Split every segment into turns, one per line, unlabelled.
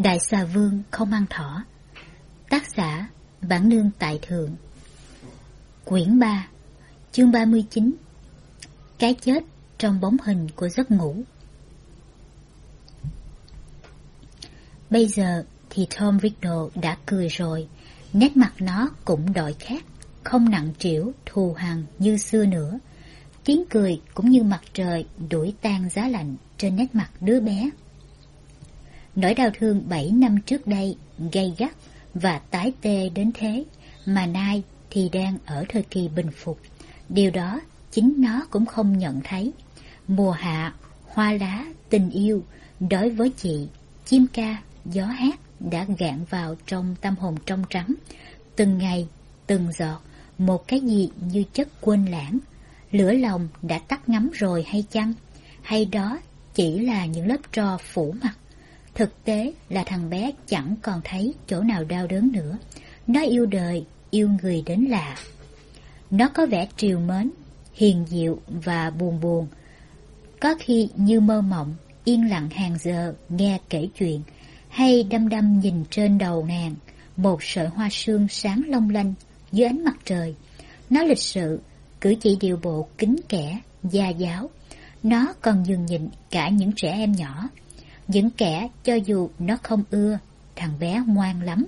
Đại xà vương không ăn thỏ. Tác giả Bản Nương Tại Thượng. Quyển 3, chương 39. Cái chết trong bóng hình của giấc ngủ. Bây giờ thì Tom Riddle đã cười rồi, nét mặt nó cũng đổi khác, không nặng trĩu thù hằn như xưa nữa. Tiếng cười cũng như mặt trời đuổi tan giá lạnh trên nét mặt đứa bé. Nỗi đau thương 7 năm trước đây gay gắt và tái tê đến thế, mà nay thì đang ở thời kỳ bình phục. Điều đó chính nó cũng không nhận thấy. Mùa hạ, hoa lá, tình yêu, đối với chị, chim ca, gió hát đã gạn vào trong tâm hồn trong trắng. Từng ngày, từng giọt, một cái gì như chất quên lãng. Lửa lòng đã tắt ngấm rồi hay chăng? Hay đó chỉ là những lớp tro phủ mặt? Thực tế là thằng bé chẳng còn thấy chỗ nào đau đớn nữa. Nó yêu đời, yêu người đến lạ. Nó có vẻ trìu mến, hiền diệu và buồn buồn. Có khi như mơ mộng, yên lặng hàng giờ nghe kể chuyện, hay đăm đăm nhìn trên đầu nàng một sợi hoa sương sáng long lanh dưới ánh mặt trời. Nó lịch sự, cử chỉ điệu bộ kính kẽ, gia giáo. Nó còn nhường nhịn cả những trẻ em nhỏ, những kẻ cho dù nó không ưa. Thằng bé ngoan lắm.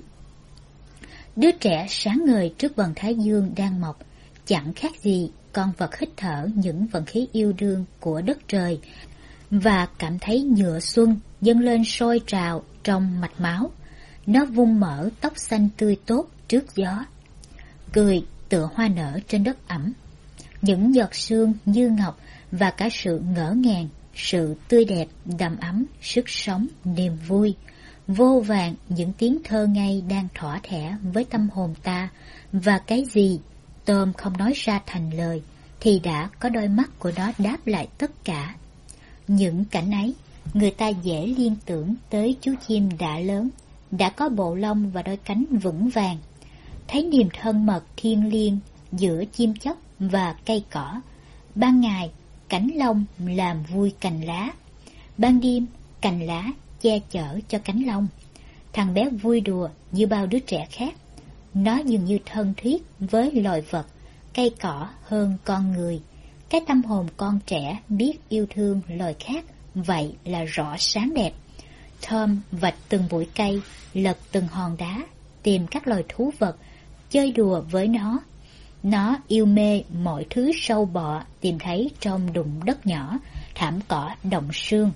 Đứa trẻ sáng ngời trước vầng thái dương đang mọc, chẳng khác gì con vật hít thở những vận khí yêu đương của đất trời, và cảm thấy nhựa xuân dâng lên sôi trào trong mạch máu. Nó vung mở tóc xanh tươi tốt trước gió, cười tựa hoa nở trên đất ẩm. Những giọt sương như ngọc và cả sự ngỡ ngàng, sự tươi đẹp, đầm ấm, sức sống, niềm vui. Vô vàn những tiếng thơ ngây đang thỏa thẻ với tâm hồn ta, và cái gì Tom không nói ra thành lời thì đã có đôi mắt của nó đáp lại tất cả. Những cảnh ấy, người ta dễ liên tưởng tới chú chim đã lớn, đã có bộ lông và đôi cánh vững vàng. Thấy niềm thân mật thiêng liêng giữa chim chóc và cây cỏ. Ban ngày, cánh lông làm vui cành lá. Ban đêm, cành lá che chở cho cánh lông. Thằng bé vui đùa như bao đứa trẻ khác. Nó dường như thân thiết với loài vật, cây cỏ hơn con người. Cái tâm hồn con trẻ biết yêu thương loài khác, vậy là rõ sáng đẹp. Tom vạch từng bụi cây, lật từng hòn đá, tìm các loài thú vật, chơi đùa với nó. Nó yêu mê mọi thứ sâu bọ tìm thấy trong đụng đất nhỏ, thảm cỏ động sương.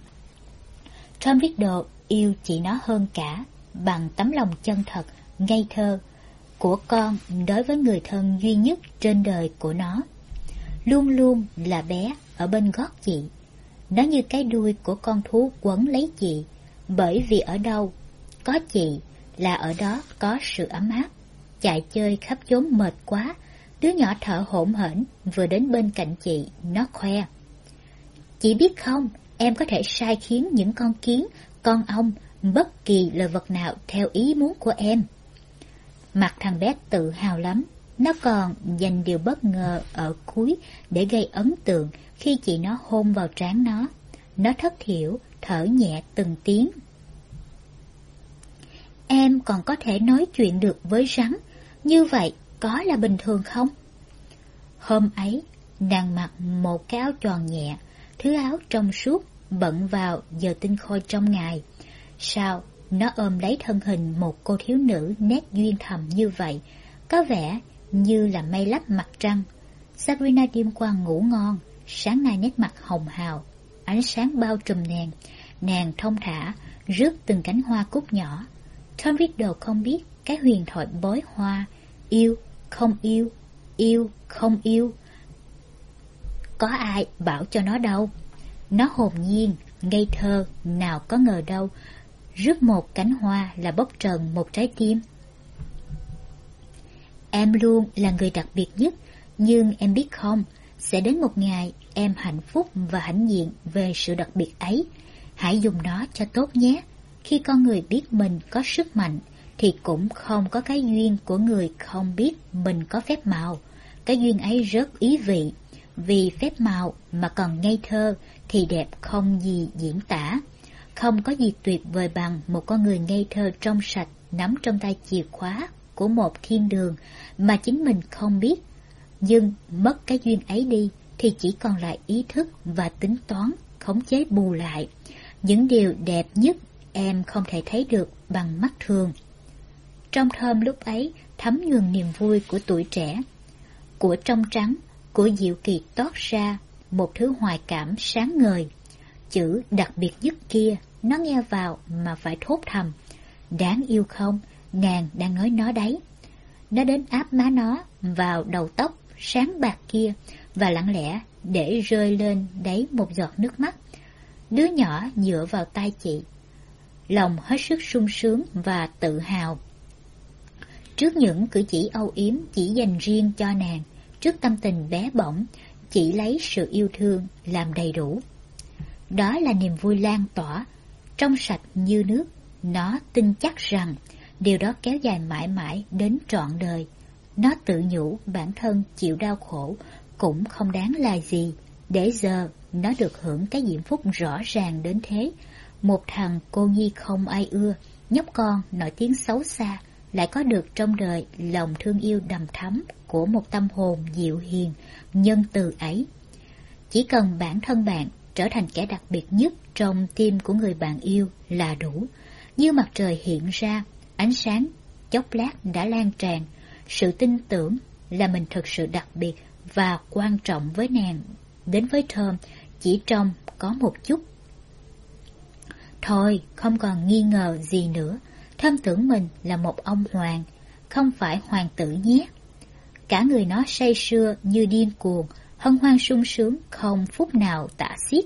Tom Riddle yêu chị nó hơn cả, bằng tấm lòng chân thật, ngây thơ của con đối với người thân duy nhất trên đời của nó. Luôn luôn là bé ở bên gót chị. Nó như cái đuôi của con thú quấn lấy chị, bởi vì ở đâu có chị là ở đó có sự ấm áp. Chạy chơi khắp chốn mệt quá, đứa nhỏ thở hổn hển vừa đến bên cạnh chị, nó khoe: "Chị biết không, em có thể sai khiến những con kiến, con ong, bất kỳ loài vật nào theo ý muốn của em." Mặt thằng bé tự hào lắm. Nó còn dành điều bất ngờ ở cuối để gây ấn tượng khi chị nó hôn vào trán nó. Nó thất thiểu, thở nhẹ từng tiếng: "Em còn có thể nói chuyện được với rắn, như vậy có là bình thường không?" Hôm ấy, nàng mặc một cái áo choàng nhẹ, thứ áo trong suốt bận vào giờ tinh khôi trong ngày. Sao nó ôm lấy thân hình một cô thiếu nữ nét duyên thầm như vậy, có vẻ như là mây lấp mặt trăng. Sabrina đêm qua ngủ ngon, sáng nay nét mặt hồng hào, ánh sáng bao trùm nàng thong thả rước từng cánh hoa cúc nhỏ. Tom Riddle không biết cái huyền thoại bói hoa, yêu không yêu, yêu không yêu. Có ai bảo cho nó đâu. Nó hồn nhiên, ngây thơ, nào có ngờ đâu, rước một cánh hoa là bốc trần một trái tim. Em luôn là người đặc biệt nhất, nhưng em biết không, sẽ đến một ngày em hạnh phúc và hãnh diện về sự đặc biệt ấy. Hãy dùng nó cho tốt nhé. Khi con người biết mình có sức mạnh, thì cũng không có cái duyên của người không biết mình có phép màu. Cái duyên ấy rất ý vị, vì phép màu mà còn ngây thơ thì đẹp không gì diễn tả. Không có gì tuyệt vời bằng một con người ngây thơ trong sạch nắm trong tay chìa khóa của một thiên đường mà chính mình không biết. Nhưng mất cái duyên ấy đi thì chỉ còn lại ý thức và tính toán, khống chế bù lại. Những điều đẹp nhất em không thể thấy được bằng mắt thường. Trong Thơm lúc ấy thấm nhuần niềm vui của tuổi trẻ. Của trong trắng, của diệu kỳ toát ra một thứ hoài cảm sáng ngời. Chữ đặc biệt nhất kia, nó nghe vào mà phải thốt thầm. Đáng yêu không, nàng đang nói nó đấy. Nó đến áp má nó vào đầu tóc sáng bạc kia và lặng lẽ để rơi lên đấy một giọt nước mắt. Đứa nhỏ dựa vào tay chị, lòng hết sức sung sướng và tự hào. Trước những cử chỉ âu yếm chỉ dành riêng cho nàng, trước tâm tình bé bỏng, chỉ lấy sự yêu thương làm đầy đủ. Đó là niềm vui lan tỏa, trong sạch như nước. Nó tin chắc rằng điều đó kéo dài mãi mãi đến trọn đời. Nó tự nhủ bản thân chịu đau khổ cũng không đáng là gì, để giờ nó được hưởng cái diễm phúc rõ ràng đến thế. Một thằng cô nhi không ai ưa, nhóc con nổi tiếng xấu xa, lại có được trong đời lòng thương yêu đầm thắm của một tâm hồn dịu hiền, nhân từ ấy. Chỉ cần bản thân bạn trở thành kẻ đặc biệt nhất trong tim của người bạn yêu là đủ. Như mặt trời hiện ra, ánh sáng chốc lát đã lan tràn, sự tin tưởng là mình thực sự đặc biệt và quan trọng với nàng đến với Thơm chỉ trong có một chút. Thôi, không còn nghi ngờ gì nữa, Thơm tưởng mình là một ông hoàng, không phải hoàng tử nhé. Cả người nó say sưa như điên cuồng, hân hoan sung sướng không phút nào tả xiết.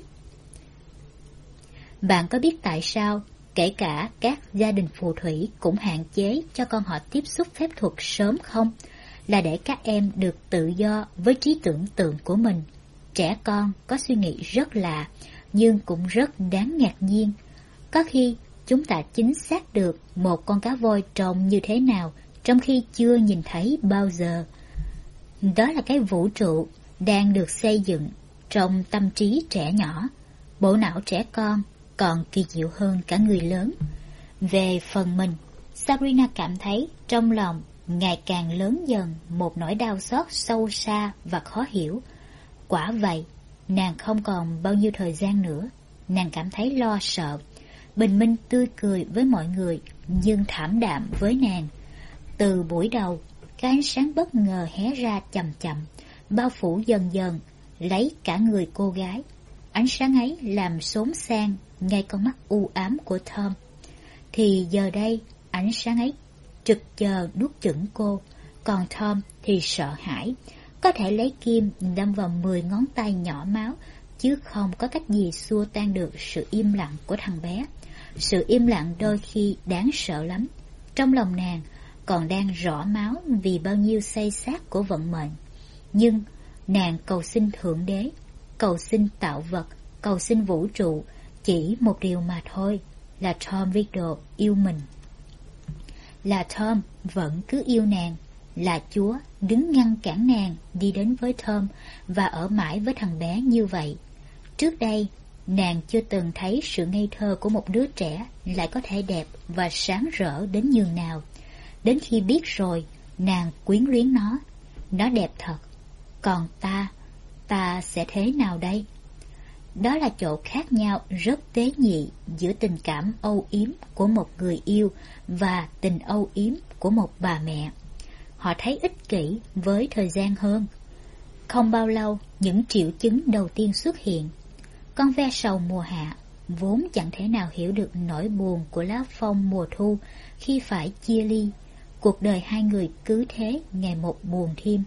Bạn có biết tại sao kể cả các gia đình phù thủy cũng hạn chế cho con họ tiếp xúc phép thuật sớm không? Là để các em được tự do với trí tưởng tượng của mình. Trẻ con có suy nghĩ rất lạ, nhưng cũng rất đáng ngạc nhiên. Có khi chúng ta chính xác được một con cá voi trông như thế nào, trong khi chưa nhìn thấy bao giờ. Đó là cái vũ trụ đang được xây dựng trong tâm trí trẻ nhỏ. Bộ não trẻ con còn kỳ diệu hơn cả người lớn. Về phần mình, Sabrina cảm thấy trong lòng ngày càng lớn dần một nỗi đau xót sâu xa và khó hiểu. Quả vậy, nàng không còn bao nhiêu thời gian nữa. Nàng cảm thấy lo sợ. Bình minh tươi cười với mọi người, nhưng thảm đạm với nàng. Từ buổi đầu, cái ánh sáng bất ngờ hé ra chậm chậm, bao phủ dần dần, lấy cả người cô gái. Ánh sáng ấy làm xốn sang ngay con mắt u ám của Thơm. Thì giờ đây, ánh sáng ấy trực chờ nuốt chửng cô, còn Thơm thì sợ hãi, có thể lấy kim đâm vào 10 ngón tay nhỏ máu, chứ không có cách gì xua tan được sự im lặng của thằng bé. Sự im lặng đôi khi đáng sợ lắm. Trong lòng nàng còn đang rỏ máu vì bao nhiêu xây xát của vận mệnh. Nhưng nàng cầu xin Thượng Đế, cầu xin tạo vật, cầu xin vũ trụ chỉ một điều mà thôi, là Tom Riddle yêu mình. Là Tom vẫn cứ yêu nàng, là Chúa đứng ngăn cản nàng đi đến với Thơm và ở mãi với thằng bé như vậy. Trước đây, nàng chưa từng thấy sự ngây thơ của một đứa trẻ lại có thể đẹp và sáng rỡ đến nhường nào. Đến khi biết rồi, nàng quyến luyến nó. Nó đẹp thật. Còn ta sẽ thế nào đây? Đó là chỗ khác nhau rất tế nhị giữa tình cảm âu yếm của một người yêu và tình âu yếm của một bà mẹ. Họ thấy ích kỷ với thời gian hơn. Không bao lâu, những triệu chứng đầu tiên xuất hiện. Con ve sầu mùa hạ vốn chẳng thể nào hiểu được nỗi buồn của lá phong mùa thu khi phải chia ly. Cuộc đời hai người cứ thế ngày một buồn thêm.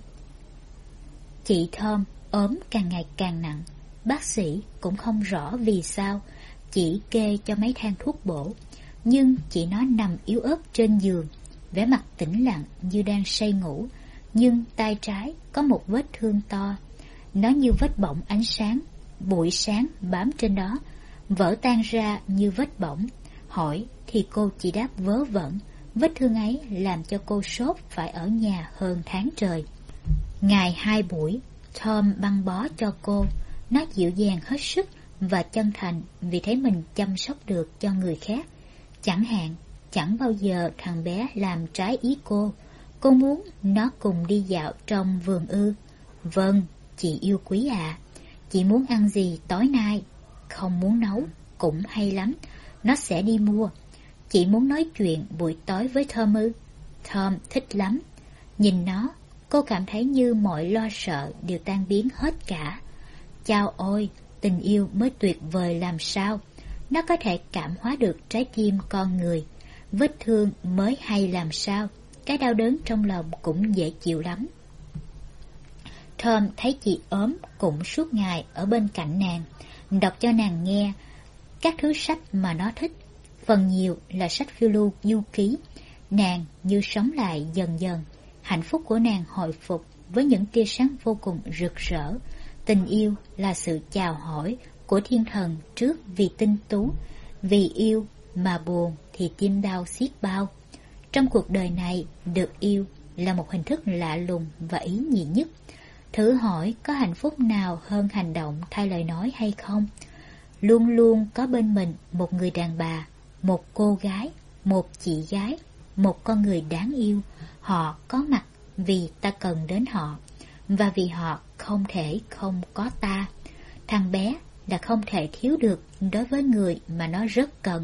Chị Thơm ốm càng ngày càng nặng. Bác sĩ cũng không rõ vì sao, chỉ kê cho mấy thang thuốc bổ. Nhưng chị nó nằm yếu ớt trên giường, vẻ mặt tĩnh lặng như đang say ngủ. Nhưng tay trái có một vết thương to. Nó như vết bỏng ánh sáng, bụi sáng bám trên đó, vỡ tan ra như vết bỏng. Hỏi thì cô chỉ đáp vớ vẩn. Vết thương ấy làm cho cô sốt phải ở nhà hơn tháng trời. Ngày 2 buổi, Tom băng bó cho cô. Nó dịu dàng hết sức và chân thành vì thấy mình chăm sóc được cho người khác. Chẳng hạn, chẳng bao giờ thằng bé làm trái ý cô. Cô muốn nó cùng đi dạo trong vườn ư? Vâng, chị yêu quý ạ. Chị muốn ăn gì tối nay? Không muốn nấu, cũng hay lắm. Nó sẽ đi mua. Chị muốn nói chuyện buổi tối với Tom ư? Tom thích lắm. Nhìn nó, cô cảm thấy như mọi lo sợ đều tan biến hết cả. Chao ôi, tình yêu mới tuyệt vời làm sao. Nó có thể cảm hóa được trái tim con người. Vết thương mới hay làm sao. Cái đau đớn trong lòng cũng dễ chịu lắm. Tom thấy chị ốm cũng suốt ngày ở bên cạnh nàng, đọc cho nàng nghe các thứ sách mà nó thích. Phần nhiều là sách phiêu lưu du ký. Nàng như sống lại dần dần. Hạnh phúc của nàng hồi phục với những tia sáng vô cùng rực rỡ. Tình yêu là sự chào hỏi của thiên thần trước vì tinh tú. Vì yêu mà buồn thì tim đau xiết bao. Trong cuộc đời này, được yêu là một hình thức lạ lùng và ý nhị nhất. Thử hỏi có hạnh phúc nào hơn hành động thay lời nói hay không? Luôn luôn có bên mình một người đàn bà, một cô gái, một chị gái, một con người đáng yêu. Họ có mặt vì ta cần đến họ, và vì họ không thể không có ta. Thằng bé là không thể thiếu được đối với người mà nó rất cần.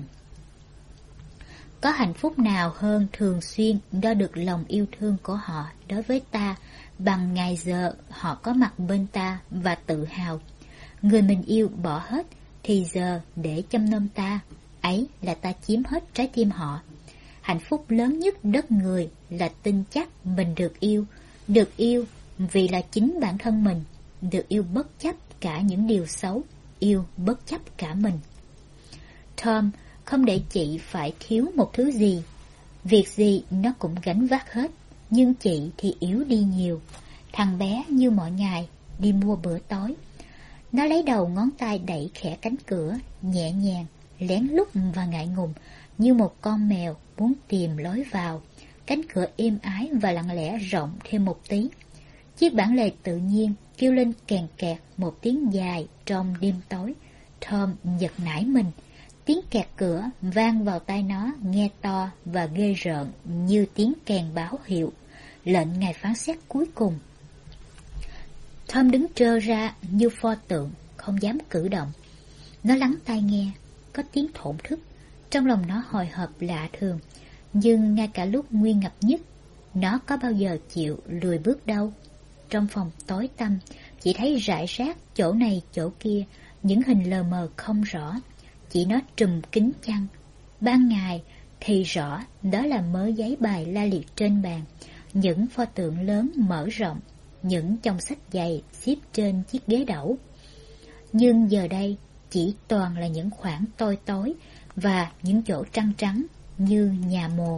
Có hạnh phúc nào hơn thường xuyên đo được lòng yêu thương của họ đối với ta bằng ngày giờ họ có mặt bên ta và tự hào. Người mình yêu bỏ hết thì giờ để chăm nom ta, ấy là ta chiếm hết trái tim họ. Hạnh phúc lớn nhất đất người là tin chắc mình được yêu vì là chính bản thân mình, được yêu bất chấp cả những điều xấu, yêu bất chấp cả mình. Tom không để chị phải thiếu một thứ gì. Việc gì nó cũng gánh vác hết, nhưng chị thì yếu đi nhiều. Thằng bé như mọi ngày đi mua bữa tối. Nó lấy đầu ngón tay đẩy khẽ cánh cửa, nhẹ nhàng, lén lút và ngại ngùng, như một con mèo muốn tìm lối vào. Cánh cửa êm ái và lặng lẽ rộng thêm một tí. Chiếc bản lề tự nhiên kêu lên kèn kẹt một tiếng dài trong đêm tối. Tom giật nảy mình. Tiếng kẹt cửa vang vào tai nó nghe to và ghê rợn như tiếng kèn báo hiệu, lệnh ngày phán xét cuối cùng. Tom đứng trơ ra như pho tượng, không dám cử động. Nó lắng tai nghe, có tiếng thổn thức. Trong lòng nó hồi hộp lạ thường, nhưng ngay cả lúc nguy ngập nhất, nó có bao giờ chịu lùi bước đâu. Trong phòng tối tăm, chỉ thấy rải rác chỗ này chỗ kia, những hình lờ mờ không rõ. Chỉ nó trùm kín chăn. Ban ngày thì rõ đó là mớ giấy bài la liệt trên bàn, những pho tượng lớn mở rộng, những chồng sách dày xếp trên chiếc ghế đẩu. Nhưng giờ đây chỉ toàn là những khoảng tối tối và những chỗ trăng trắng như nhà mồ.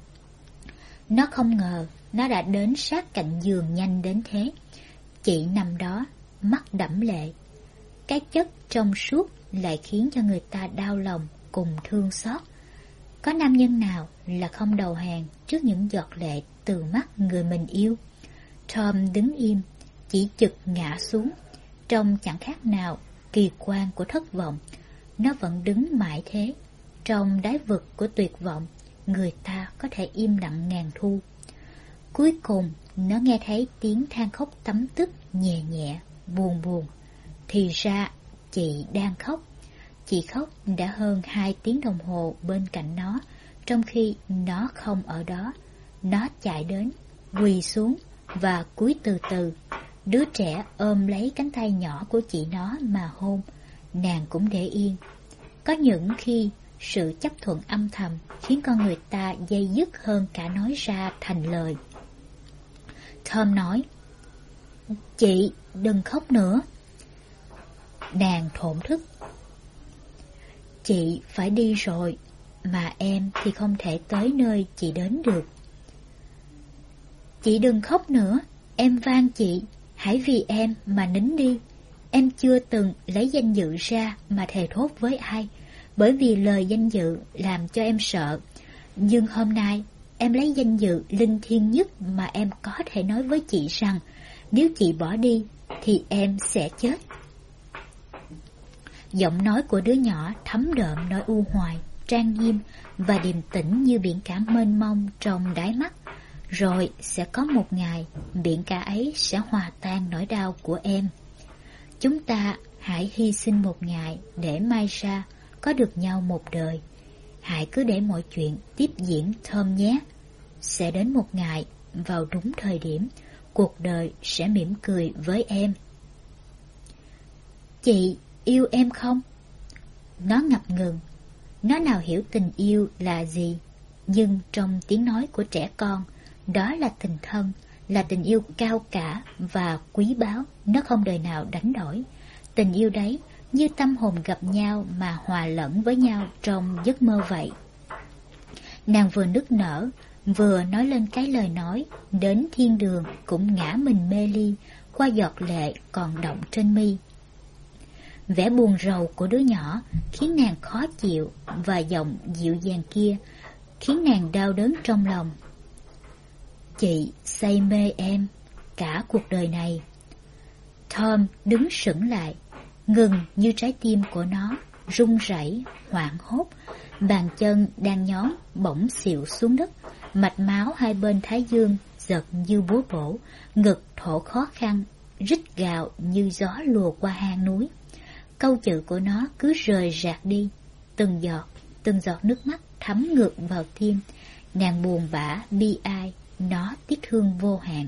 Nó không ngờ nó đã đến sát cạnh giường nhanh đến thế. Chị nằm đó, mắt đẫm lệ. Cái chất trong suốt lại khiến cho người ta đau lòng cùng thương xót. Có nam nhân nào là không đầu hàng trước những giọt lệ từ mắt người mình yêu? Tom đứng im, chỉ chực ngã xuống, trông chẳng khác nào kỳ quan của thất vọng. Nó vẫn đứng mãi thế. Trong đáy vực của tuyệt vọng, người ta có thể im lặng ngàn thu. Cuối cùng, nó nghe thấy tiếng than khóc tấm tức nhẹ nhẹ, buồn buồn. Thì ra, chị đang khóc. Chị khóc đã hơn 2 tiếng đồng hồ bên cạnh nó, trong khi nó không ở đó. Nó chạy đến, quỳ xuống và cúi từ từ. Đứa trẻ ôm lấy cánh tay nhỏ của chị nó mà hôn. Nàng cũng để yên. Có những khi sự chấp thuận âm thầm khiến con người ta dây dứt hơn cả nói ra thành lời. Tom nói, chị đừng khóc nữa. Nàng thổn thức, chị phải đi rồi, mà em thì không thể tới nơi chị đến được. Chị đừng khóc nữa, em van chị, hãy vì em mà nín đi. Em chưa từng lấy danh dự ra mà thề thốt với ai, bởi vì lời danh dự làm cho em sợ. Nhưng hôm nay em lấy danh dự linh thiêng nhất mà em có thể nói với chị rằng nếu chị bỏ đi thì em sẽ chết. Giọng nói của đứa nhỏ thấm đượm nỗi u hoài, trang nghiêm và điềm tĩnh như biển cả mênh mông trong đáy mắt. Rồi sẽ có một ngày, biển cả ấy sẽ hòa tan nỗi đau của em. Chúng ta hãy hy sinh một ngày để mai ra có được nhau một đời. Hãy cứ để mọi chuyện tiếp diễn Tom nhé. Sẽ đến một ngày, vào đúng thời điểm, cuộc đời sẽ mỉm cười với em. Chị yêu em không? Nó ngập ngừng. Nó nào hiểu tình yêu là gì, nhưng trong tiếng nói của trẻ con, đó là tình thân, là tình yêu cao cả và quý báu, nó không đời nào đánh đổi. Tình yêu đấy như tâm hồn gặp nhau mà hòa lẫn với nhau trong giấc mơ vậy. Nàng vừa nức nở, vừa nói lên cái lời nói, đến thiên đường cũng ngã mình mê ly, qua giọt lệ còn đọng trên mi. Vẻ buồn rầu của đứa nhỏ khiến nàng khó chịu, và giọng dịu dàng kia khiến nàng đau đớn trong lòng. Chị say mê em cả cuộc đời này. Tom đứng sững lại, ngừng như trái tim của nó, run rẩy, hoảng hốt. Bàn chân đang nhón bỗng xịu xuống đất, mạch máu hai bên thái dương giật như búa bổ, ngực thổ khó khăn, rít gào như gió lùa qua hang núi. Câu chữ của nó cứ rời rạc đi, từng giọt nước mắt thấm ngược vào tim. Nàng buồn bã bi ai, nó tiếc thương vô hạn.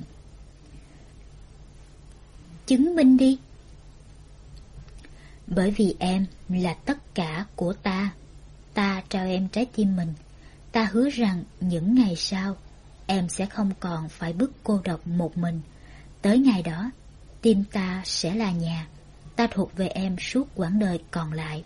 Chứng minh đi. Bởi vì em là tất cả của ta. Ta trao em trái tim mình. Ta hứa rằng những ngày sau, em sẽ không còn phải bước cô độc một mình. Tới ngày đó, tim ta sẽ là nhà. Ta thuộc về em suốt quãng đời còn lại.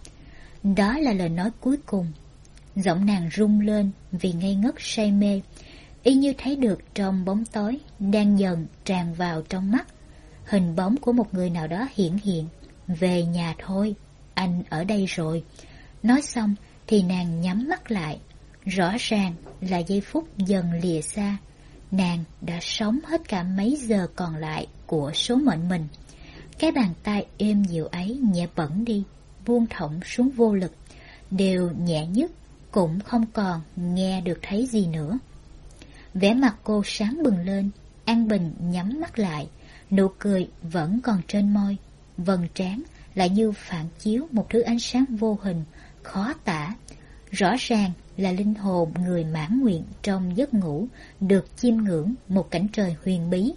Đó là lời nói cuối cùng. Giọng nàng rung lên vì ngây ngất say mê, y như thấy được trong bóng tối đang dần tràn vào trong mắt hình bóng của một người nào đó hiển hiện. Về nhà thôi, anh ở đây rồi. Nói xong thì nàng nhắm mắt lại. Rõ ràng là giây phút dần lìa xa. Nàng đã sống hết cả mấy giờ còn lại của số mệnh mình. Cái bàn tay êm dịu ấy nhẹ bẫng đi, buông thõng xuống vô lực, đều nhẹ nhất, cũng không còn nghe được thấy gì nữa. Vẻ mặt cô sáng bừng lên, An Bình nhắm mắt lại, nụ cười vẫn còn trên môi, vầng trán lại như phản chiếu một thứ ánh sáng vô hình, khó tả. Rõ ràng là linh hồn người mãn nguyện trong giấc ngủ được chiêm ngưỡng một cảnh trời huyền bí.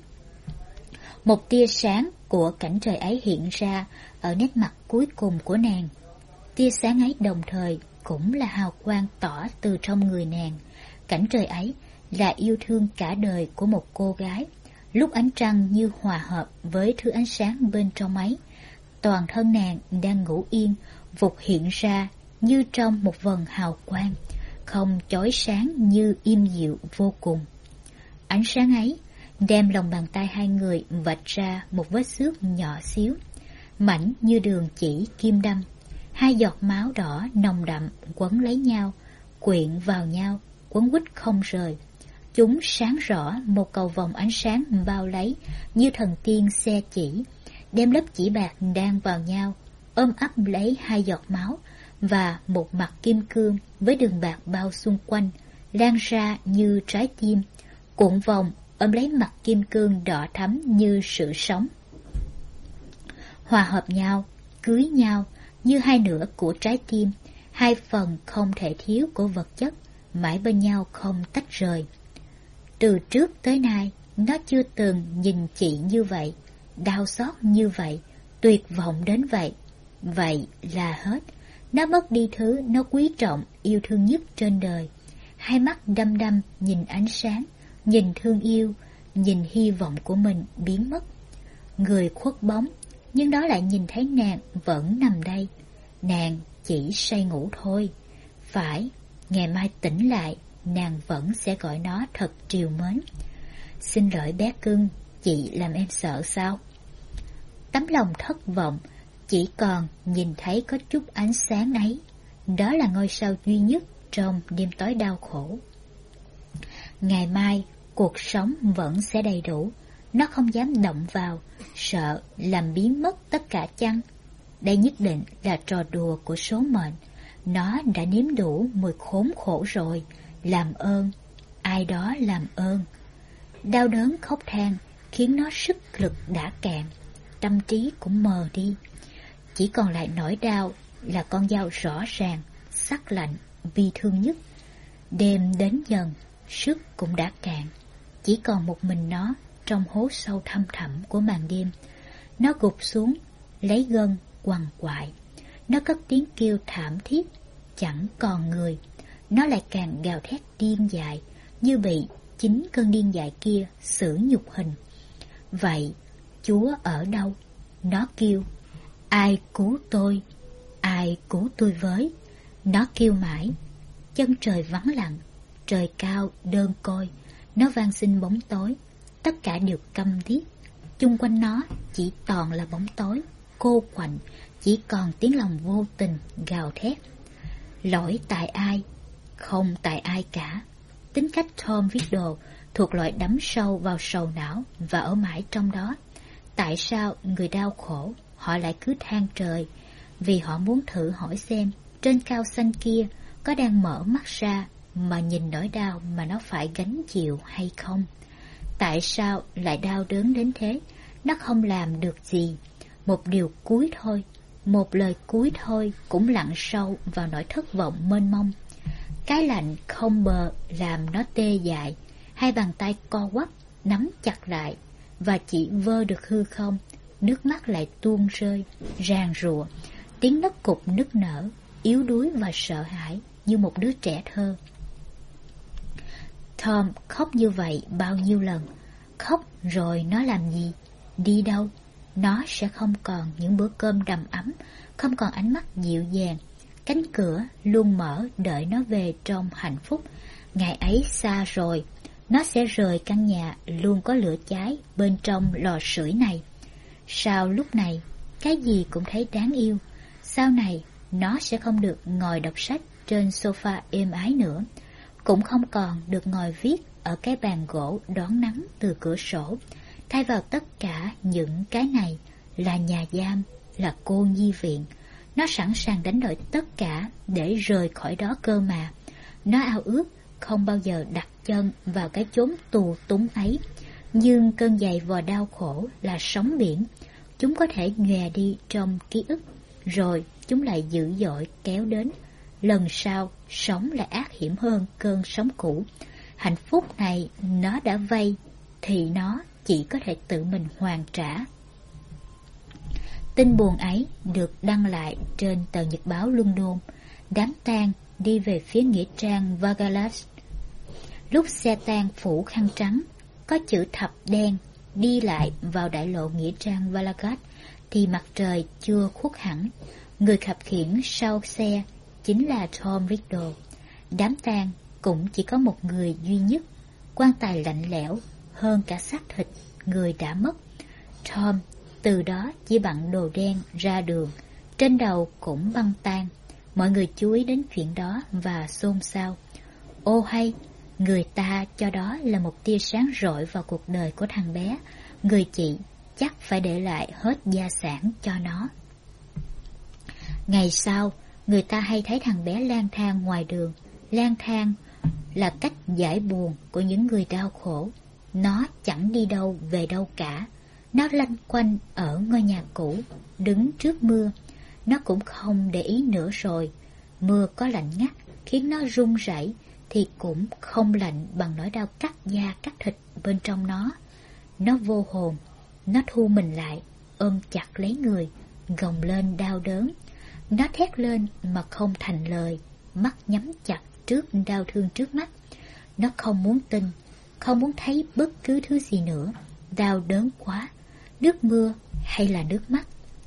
Một tia sáng của cảnh trời ấy hiện ra ở nét mặt cuối cùng của nàng. Tia sáng ấy đồng thời cũng là hào quang tỏ từ trong người nàng. Cảnh trời ấy là yêu thương cả đời của một cô gái. Lúc ánh trăng như hòa hợp với thứ ánh sáng bên trong ấy, toàn thân nàng đang ngủ yên, vụt hiện ra như trong một vầng hào quang, không chói sáng như im dịu vô cùng. Ánh sáng ấy đem lòng bàn tay hai người vạch ra một vết xước nhỏ xíu, mảnh như đường chỉ kim đâm. Hai giọt máu đỏ nồng đậm quấn lấy nhau, quyện vào nhau, quấn quýt không rời. Chúng sáng rõ một cầu vòng ánh sáng bao lấy, như thần tiên xe chỉ, đem lớp chỉ bạc đan vào nhau, ôm ấp lấy hai giọt máu và một mặt kim cương với đường bạc bao xung quanh, lan ra như trái tim, cuộn vòng ôm lấy mặt kim cương đỏ thắm như sự sống. Hòa hợp nhau, cưới nhau như hai nửa của trái tim, hai phần không thể thiếu của vật chất, mãi bên nhau không tách rời. Từ trước tới nay, nó chưa từng nhìn chị như vậy, đau xót như vậy, tuyệt vọng đến vậy. Vậy là hết. Nó mất đi thứ nó quý trọng, yêu thương nhất trên đời. Hai mắt đăm đăm nhìn ánh sáng, nhìn thương yêu, nhìn hy vọng của mình biến mất. Người khuất bóng, nhưng đó lại nhìn thấy nàng vẫn nằm đây. Nàng chỉ say ngủ thôi. Phải, ngày mai tỉnh lại, nàng vẫn sẽ gọi nó thật trìu mến. Xin lỗi bé cưng, chị làm em sợ sao? Tấm lòng thất vọng, chỉ còn nhìn thấy có chút ánh sáng ấy. Đó là ngôi sao duy nhất trong đêm tối đau khổ. Ngày mai, cuộc sống vẫn sẽ đầy đủ. Nó không dám động vào, sợ làm biến mất tất cả chăng? Đây nhất định là trò đùa của số mệnh. Nó đã nếm đủ mùi khốn khổ rồi. Làm ơn, ai đó làm ơn. Đau đớn khóc than khiến nó sức lực đã cạn, tâm trí cũng mờ đi. Chỉ còn lại nỗi đau là con dao rõ ràng, sắc lạnh, bi thương nhất. Đêm đến dần, sức cũng đã cạn. Chỉ còn một mình nó trong hố sâu thăm thẳm của màn đêm. Nó gục xuống, lấy gân quằn quại. Nó cất tiếng kêu thảm thiết, chẳng còn người. Nó lại càng gào thét điên dại, như bị chính cơn điên dại kia xử nhục hình. Vậy, Chúa ở đâu? Nó kêu, ai cứu tôi? Ai cứu tôi với? Nó kêu mãi. Chân trời vắng lặng, trời cao đơn côi. Nó van xin bóng tối, tất cả đều câm điếc. Chung quanh nó chỉ toàn là bóng tối, cô quạnh, chỉ còn tiếng lòng vô tình gào thét. Lỗi tại ai? Không tại ai cả. Tính cách Tom Riddle thuộc loại đắm sâu vào sầu não và ở mãi trong đó. Tại sao người đau khổ họ lại cứ than trời? Vì họ muốn thử hỏi xem trên cao xanh kia có đang mở mắt ra mà nhìn nỗi đau mà nó phải gánh chịu hay không. Tại sao lại đau đớn đến thế? Nó không làm được gì. Một điều cuối thôi, một lời cuối thôi cũng lặn sâu vào nỗi thất vọng mênh mông. Cái lạnh không bờ làm nó tê dại. Hai bàn tay co quắp nắm chặt lại và chỉ vơ được hư không. Nước mắt lại tuôn rơi, ràn rụa. Tiếng nấc cục nức nở, yếu đuối và sợ hãi như một đứa trẻ thơ. Tom khóc như vậy bao nhiêu lần. Khóc rồi nó làm gì? Đi đâu? Nó sẽ không còn những bữa cơm đầm ấm, không còn ánh mắt dịu dàng. Cánh cửa luôn mở đợi nó về trong hạnh phúc. Ngày ấy xa rồi, nó sẽ rời căn nhà luôn có lửa cháy bên trong lò sưởi này. Sau lúc này, cái gì cũng thấy đáng yêu. Sau này, nó sẽ không được ngồi đọc sách trên sofa êm ái nữa, cũng không còn được ngồi viết ở cái bàn gỗ đón nắng từ cửa sổ. Thay vào tất cả những cái này là nhà giam, là cô nhi viện. Nó sẵn sàng đánh đổi tất cả để rời khỏi đó cơ mà. Nó ao ước không bao giờ đặt chân vào cái chốn tù túng ấy. Nhưng cơn dày vò đau khổ là sóng biển. Chúng có thể nhòe đi trong ký ức, rồi chúng lại dữ dội kéo đến. Lần sau, sống lại ác hiểm hơn cơn sóng cũ. Hạnh phúc này nó đã vay, thì nó chỉ có thể tự mình hoàn trả. Tin buồn ấy được đăng lại trên tờ nhật báo London. Đám tang đi về phía nghĩa trang Vagalas. Lúc xe tang phủ khăn trắng, có chữ thập đen đi lại vào đại lộ nghĩa trang Valagat, thì mặt trời chưa khuất hẳn. Người khập khiễng sau xe chính là Tom Riddle. Đám tang cũng chỉ có một người duy nhất, quan tài lạnh lẽo hơn cả xác thịt người đã mất. Tom từ đó chỉ bận đồ đen ra đường, trên đầu cũng băng tang. Mọi người chú ý đến chuyện đó và xôn xao. Ô hay, người ta cho đó là một tia sáng rọi vào cuộc đời của thằng bé. Người chị chắc phải để lại hết gia sản cho nó. Ngày sau, người ta hay thấy thằng bé lang thang ngoài đường. Lang thang là cách giải buồn của những người đau khổ. Nó chẳng đi đâu về đâu cả. Nó lanh quanh ở ngôi nhà cũ, đứng trước mưa. Nó cũng không để ý nữa rồi. Mưa có lạnh ngắt khiến nó run rẩy thì cũng không lạnh bằng nỗi đau cắt da cắt thịt bên trong nó. Nó vô hồn. Nó thu mình lại, ôm chặt lấy người, gồng lên đau đớn. Nó thét lên mà không thành lời, mắt nhắm chặt trước đau thương trước mắt. Nó không muốn tin, không muốn thấy bất cứ thứ gì nữa. Đau đớn quá, nước mưa hay là nước mắt.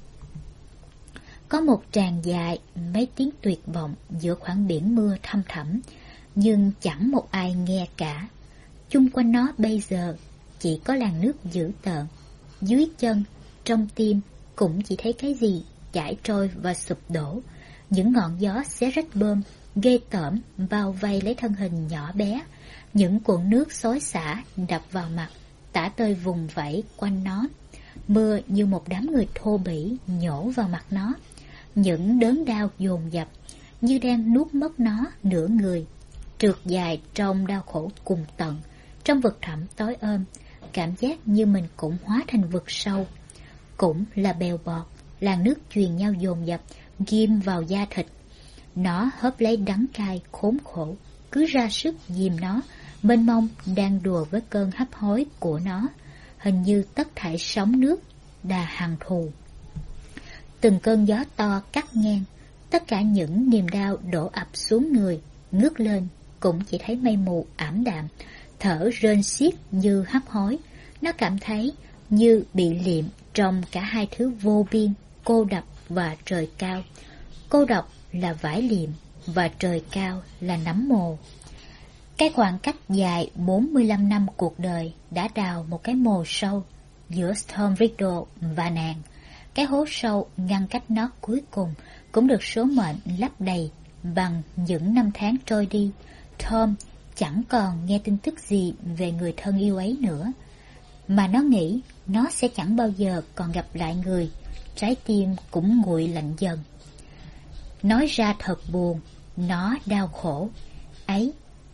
Có một tràng dài mấy tiếng tuyệt vọng giữa khoảng biển mưa thăm thẳm, nhưng chẳng một ai nghe cả. Chung quanh nó bây giờ chỉ có làn nước dữ tợn. Dưới chân, trong tim cũng chỉ thấy cái gì chảy trôi và sụp đổ. Những ngọn gió xé rách bơm ghê tởm bao vây lấy thân hình nhỏ bé. Những cuộn nước xối xả đập vào mặt, tả tơi vùng vẫy quanh nó. Mưa như một đám người thô bỉ nhổ vào mặt nó. Những đớn đau dồn dập như đang nuốt mất nó nửa người. Trượt dài trong đau khổ cùng tận, trong vực thẳm tối ôm, cảm giác như mình cũng hóa thành vực sâu. Cũng là bèo bọt, làn nước truyền nhau dồn dập, ghim vào da thịt. Nó hớp lấy đắng cay khốn khổ, cứ ra sức dìm nó, mênh mông đang đùa với cơn hấp hối của nó. Hình như tất thảy sóng nước đà hằn thù. Từng cơn gió to cắt ngang, tất cả những niềm đau đổ ập xuống người. Ngước lên cũng chỉ thấy mây mù ảm đạm, thở rên xiết như hấp hối. Nó cảm thấy như bị liệm trong cả hai thứ vô biên, cô độc và trời cao. Cô độc là vải liệm và trời cao là nấm mồ. Cái khoảng cách dài 45 năm cuộc đời đã đào một cái mồ sâu giữa Tom Riddle và nàng. Cái hố sâu ngăn cách nó cuối cùng cũng được số mệnh lấp đầy bằng những năm tháng trôi đi. Tom chẳng còn nghe tin tức gì về người thân yêu ấy nữa, mà nó nghĩ nó sẽ chẳng bao giờ còn gặp lại người. Trái tim cũng nguội lạnh dần. Nói ra thật buồn, nó đau khổ. Ấy,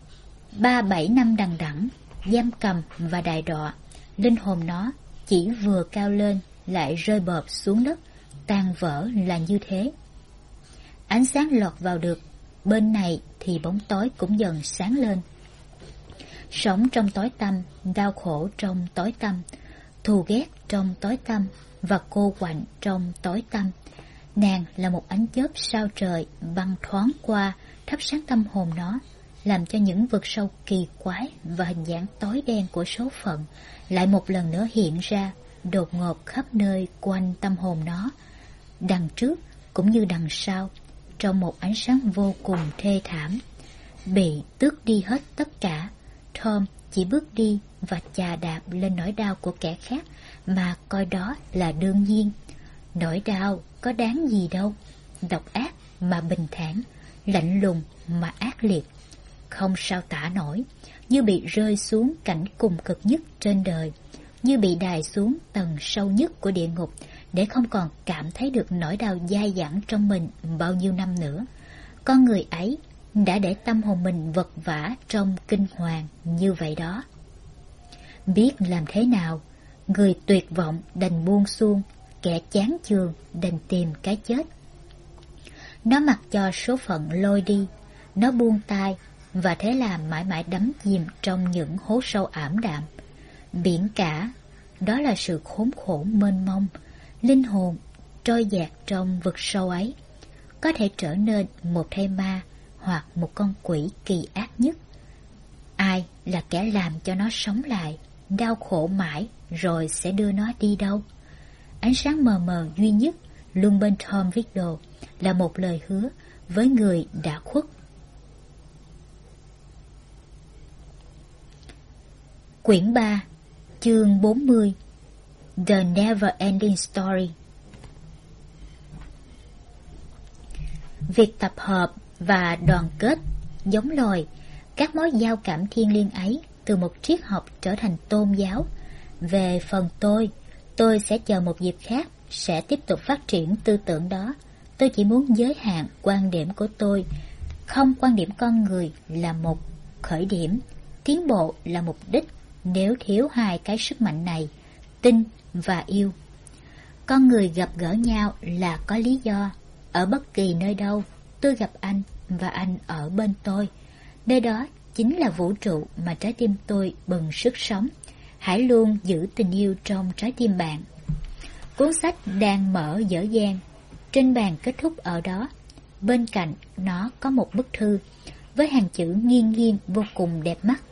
37 năm đằng đẵng, giam cầm và đày đọa, linh hồn nó chỉ vừa cao lên lại rơi bợp xuống đất, tan vỡ là như thế. Ánh sáng lọt vào được bên này thì bóng tối cũng dần sáng lên. Sống trong tối tăm, đau khổ trong tối tăm, thù ghét trong tối tăm và cô quạnh trong tối tăm. Nàng là một ánh chớp sao trời băng thoáng qua, thắp sáng tâm hồn nó, làm cho những vực sâu kỳ quái và hình dáng tối đen của số phận lại một lần nữa hiện ra, đột ngột khắp nơi quanh tâm hồn nó, đằng trước cũng như đằng sau, trong một ánh sáng vô cùng thê thảm. Bị tước đi hết tất cả, Tom chỉ bước đi và chà đạp lên nỗi đau của kẻ khác mà coi đó là đương nhiên. Nỗi đau có đáng gì đâu, độc ác mà bình thản, lạnh lùng mà ác liệt, không sao tả nổi, như bị rơi xuống cảnh cùng cực nhất trên đời, như bị đày xuống tầng sâu nhất của địa ngục để không còn cảm thấy được nỗi đau dai dẳng trong mình bao nhiêu năm nữa. Con người ấy đã để tâm hồn mình vật vã trong kinh hoàng như vậy đó. Biết làm thế nào, người tuyệt vọng đành buông xuông, kẻ chán chường đành tìm cái chết. Nó mặc cho số phận lôi đi, nó buông tay và thế là mãi mãi đắm chìm trong những hố sâu ảm đạm. Biển cả, đó là sự khốn khổ mênh mông. Linh hồn trôi dạt trong vực sâu ấy có thể trở nên một thây ma hoặc một con quỷ kỳ ác nhất. Ai là kẻ làm cho nó sống lại, đau khổ mãi rồi sẽ đưa nó đi đâu? Ánh sáng mờ mờ duy nhất luôn bên Tom Riddle là một lời hứa với người đã khuất. Quyển 3, chương 40, The Never Ending Story. Việc tập hợp và đoàn kết giống loài, các mối giao cảm thiêng liêng ấy từ một triết học trở thành tôn giáo. Về phần tôi sẽ chờ một dịp khác sẽ tiếp tục phát triển tư tưởng đó. Tôi chỉ muốn giới hạn quan điểm của tôi. Không, quan điểm con người là một khởi điểm, tiến bộ là mục đích. Nếu thiếu hai cái sức mạnh này, tin và yêu, con người gặp gỡ nhau là có lý do. Ở bất kỳ nơi đâu, tôi gặp anh và anh ở bên tôi. Nơi đó chính là vũ trụ mà trái tim tôi bừng sức sống. Hãy luôn giữ tình yêu trong trái tim bạn. Cuốn sách đang mở dở dang, trên bàn kết thúc ở đó. Bên cạnh nó có một bức thư với hàng chữ nghiêng nghiêng vô cùng đẹp mắt.